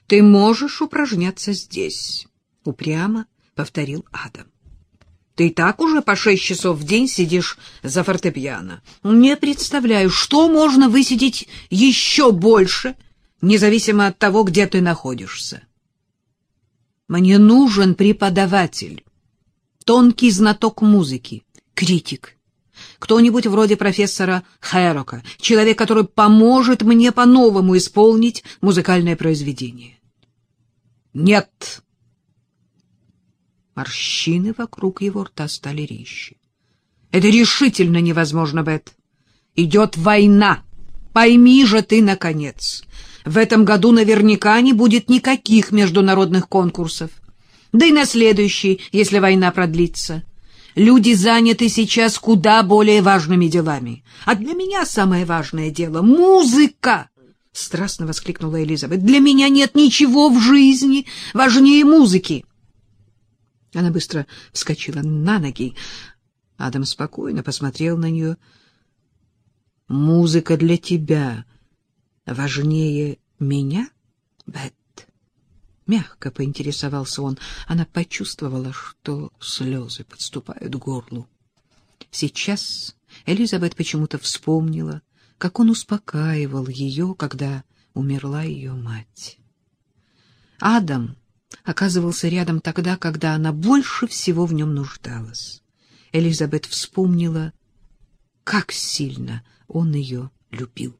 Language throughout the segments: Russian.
— Ты можешь упражняться здесь, — упрямо повторил Адам. — Ты и так уже по 6 часов в день сидишь за фортепиано. Не представляю, что можно высидеть еще больше, независимо от того, где ты находишься. Мне нужен преподаватель, тонкий знаток музыки, критик, кто-нибудь вроде профессора Хэрока, человек, который поможет мне по-новому исполнить музыкальное произведение. Нет. Морщины вокруг его рта стали резче. Это решительно невозможно, Бет. Идет война. Пойми же ты, наконец. В этом году наверняка не будет никаких международных конкурсов. Да и на следующий, если война продлится. Люди заняты сейчас куда более важными делами. А для меня самое важное дело — музыка! — страстно воскликнула Элизабет. — Для меня нет ничего в жизни важнее музыки. Она быстро вскочила на ноги. Адам спокойно посмотрел на нее. — Музыка для тебя важнее меня, Бет? Мягко поинтересовался он. Она почувствовала, что слезы подступают к горлу. Сейчас Элизабет почему-то вспомнила, как он успокаивал ее, когда умерла ее мать. Адам оказывался рядом тогда, когда она больше всего в нем нуждалась. Элизабет вспомнила, как сильно он ее любил.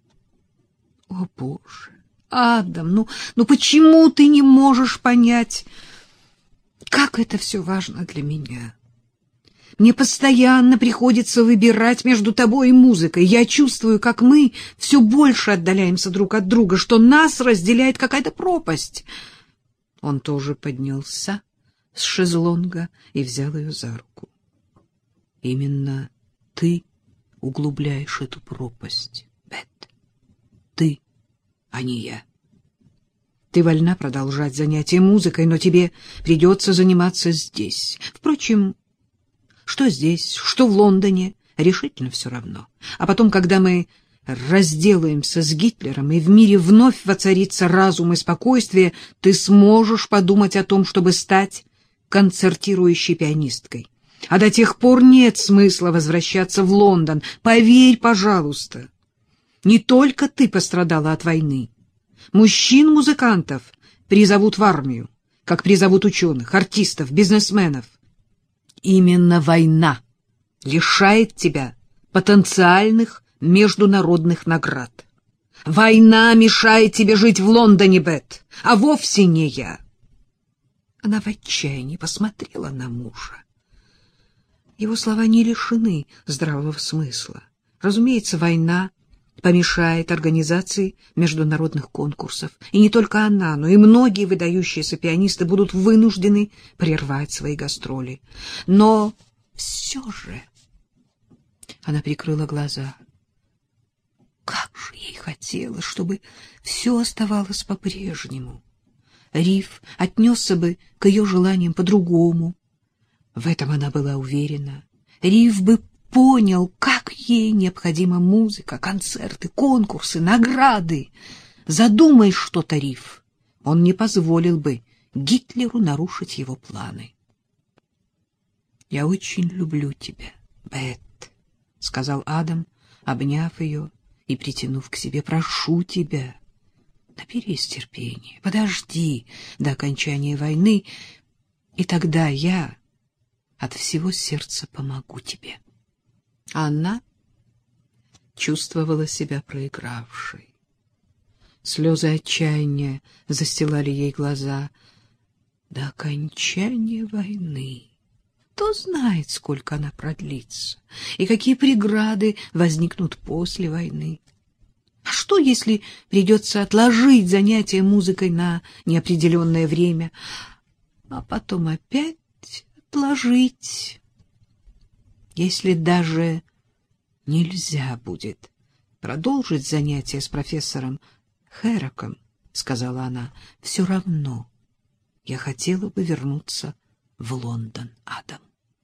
О, Боже! Адам, ну почему ты не можешь понять, как это все важно для меня? Мне постоянно приходится выбирать между тобой и музыкой. Я чувствую, как мы все больше отдаляемся друг от друга, что нас разделяет какая-то пропасть. Он тоже поднялся с шезлонга и взял ее за руку. Именно ты углубляешь эту пропасть, Бет. Ты, а не я. Ты вольна продолжать занятия музыкой, но тебе придется заниматься здесь. Впрочем, что здесь, что в Лондоне, решительно все равно. А потом, когда мы разделаемся с Гитлером, и в мире вновь воцарится разум и спокойствие, ты сможешь подумать о том, чтобы стать концертирующей пианисткой. А до тех пор нет смысла возвращаться в Лондон. Поверь, пожалуйста. Не только ты пострадала от войны. Мужчин-музыкантов призовут в армию, как призовут ученых, артистов, бизнесменов. Именно война лишает тебя потенциальных международных наград. Война мешает тебе жить в Лондоне, Бет, а вовсе не я. Она в отчаянии посмотрела на мужа. Его слова не лишены здравого смысла. Разумеется, война помешает организации международных конкурсов. И не только она, но и многие выдающиеся пианисты будут вынуждены прервать свои гастроли. Но все же... Она прикрыла глаза. Как же ей хотелось, чтобы все оставалось по-прежнему. Риф отнесся бы к ее желаниям по-другому. В этом она была уверена. Риф бы понял, как ей необходима музыка, концерты, конкурсы, награды. Задумай что-то, Риф. Он не позволил бы Гитлеру нарушить его планы. — Я очень люблю тебя, Бет, — сказал Адам, обняв ее и притянув к себе. — Прошу тебя, наберись терпения, подожди до окончания войны, и тогда я от всего сердца помогу тебе. Она чувствовала себя проигравшей. Слезы отчаяния застилали ей глаза. До окончания войны. Кто знает, сколько она продлится, и какие преграды возникнут после войны. А что, если придется отложить занятия музыкой на неопределенное время, а потом опять отложить? Если даже нельзя будет продолжить занятия с профессором Хэроком, — сказала она, — все равно я хотела бы вернуться в Лондон, Адам.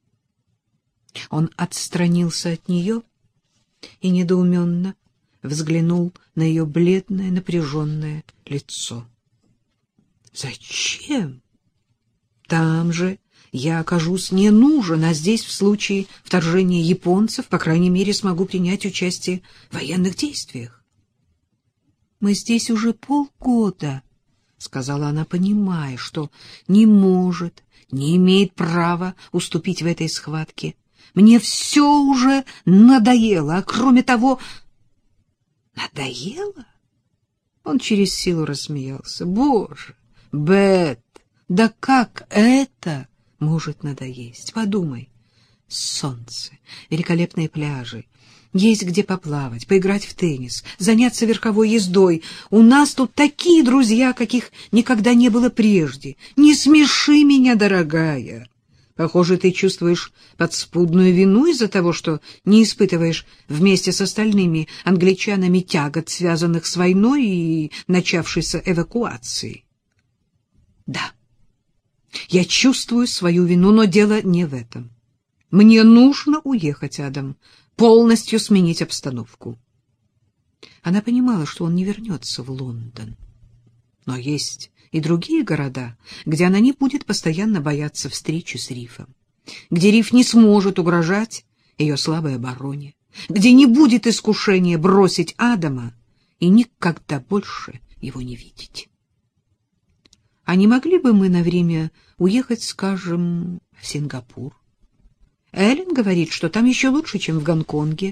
Он отстранился от нее и недоуменно взглянул на ее бледное, напряженное лицо. Зачем? Там же я окажусь не нужен, а здесь в случае вторжения японцев, по крайней мере, смогу принять участие в военных действиях. Мы здесь уже полгода, — сказала она, понимая, что не может, не имеет права уступить в этой схватке. Мне все уже надоело, а кроме того... Надоело? Он через силу рассмеялся. Боже, Бет, да как это может надоесть? Подумай. Солнце, великолепные пляжи, есть где поплавать, поиграть в теннис, заняться верховой ездой. У нас тут такие друзья, каких никогда не было прежде. Не смеши меня, дорогая. Похоже, ты чувствуешь подспудную вину из-за того, что не испытываешь вместе с остальными англичанами тягот, связанных с войной и начавшейся эвакуацией. Да, я чувствую свою вину, но дело не в этом. Мне нужно уехать, Адам, полностью сменить обстановку. Она понимала, что он не вернется в Лондон. Но есть и другие города, где она не будет постоянно бояться встречи с Рифом, где Риф не сможет угрожать ее слабой обороне, где не будет искушения бросить Адама и никогда больше его не видеть. А не могли бы мы на время уехать, скажем, в Сингапур? Эллен говорит, что там еще лучше, чем в Гонконге.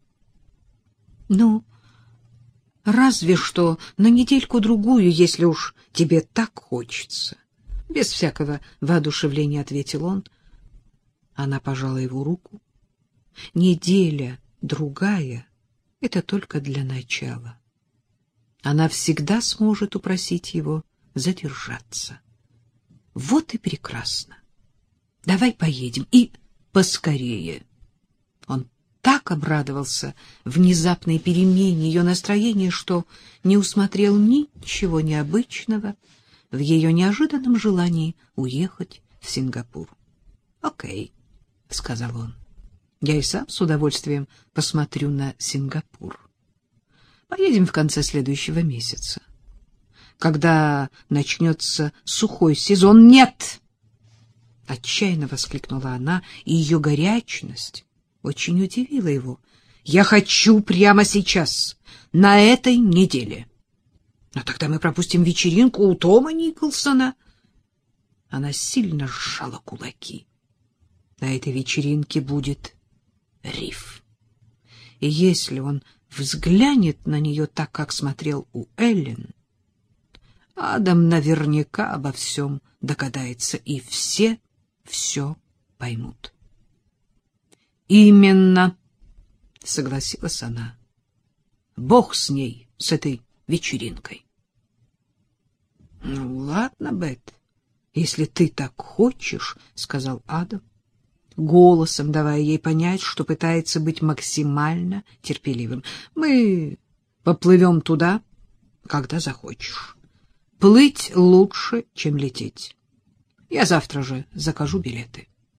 Ну, разве что на недельку-другую, если уж тебе так хочется. Без всякого воодушевления ответил он. Она пожала его руку. Неделя-другая — это только для начала. Она всегда сможет упросить его задержаться. Вот и прекрасно. Давай поедем и поскорее. Он так обрадовался внезапной перемене ее настроения, что не усмотрел ничего необычного в ее неожиданном желании уехать в Сингапур. — Окей, — сказал он, — я и сам с удовольствием посмотрю на Сингапур. Поедем в конце следующего месяца. Когда начнется сухой сезон... — Нет! — отчаянно воскликнула она, и ее горячность очень удивила его. — Я хочу прямо сейчас, на этой неделе. Но тогда мы пропустим вечеринку у Тома Николсона. Она сильно сжала кулаки. На этой вечеринке будет Риф. И если он взглянет на нее так, как смотрел у Эллен, Адам наверняка обо всем догадается, и все поймут. Именно, согласилась она. Бог с ней, с этой вечеринкой. Ну, ладно, Бет, если ты так хочешь, сказал Адам, голосом давая ей понять, что пытается быть максимально терпеливым. Мы поплывем туда, когда захочешь. Плыть лучше, чем лететь. Я завтра же закажу билеты.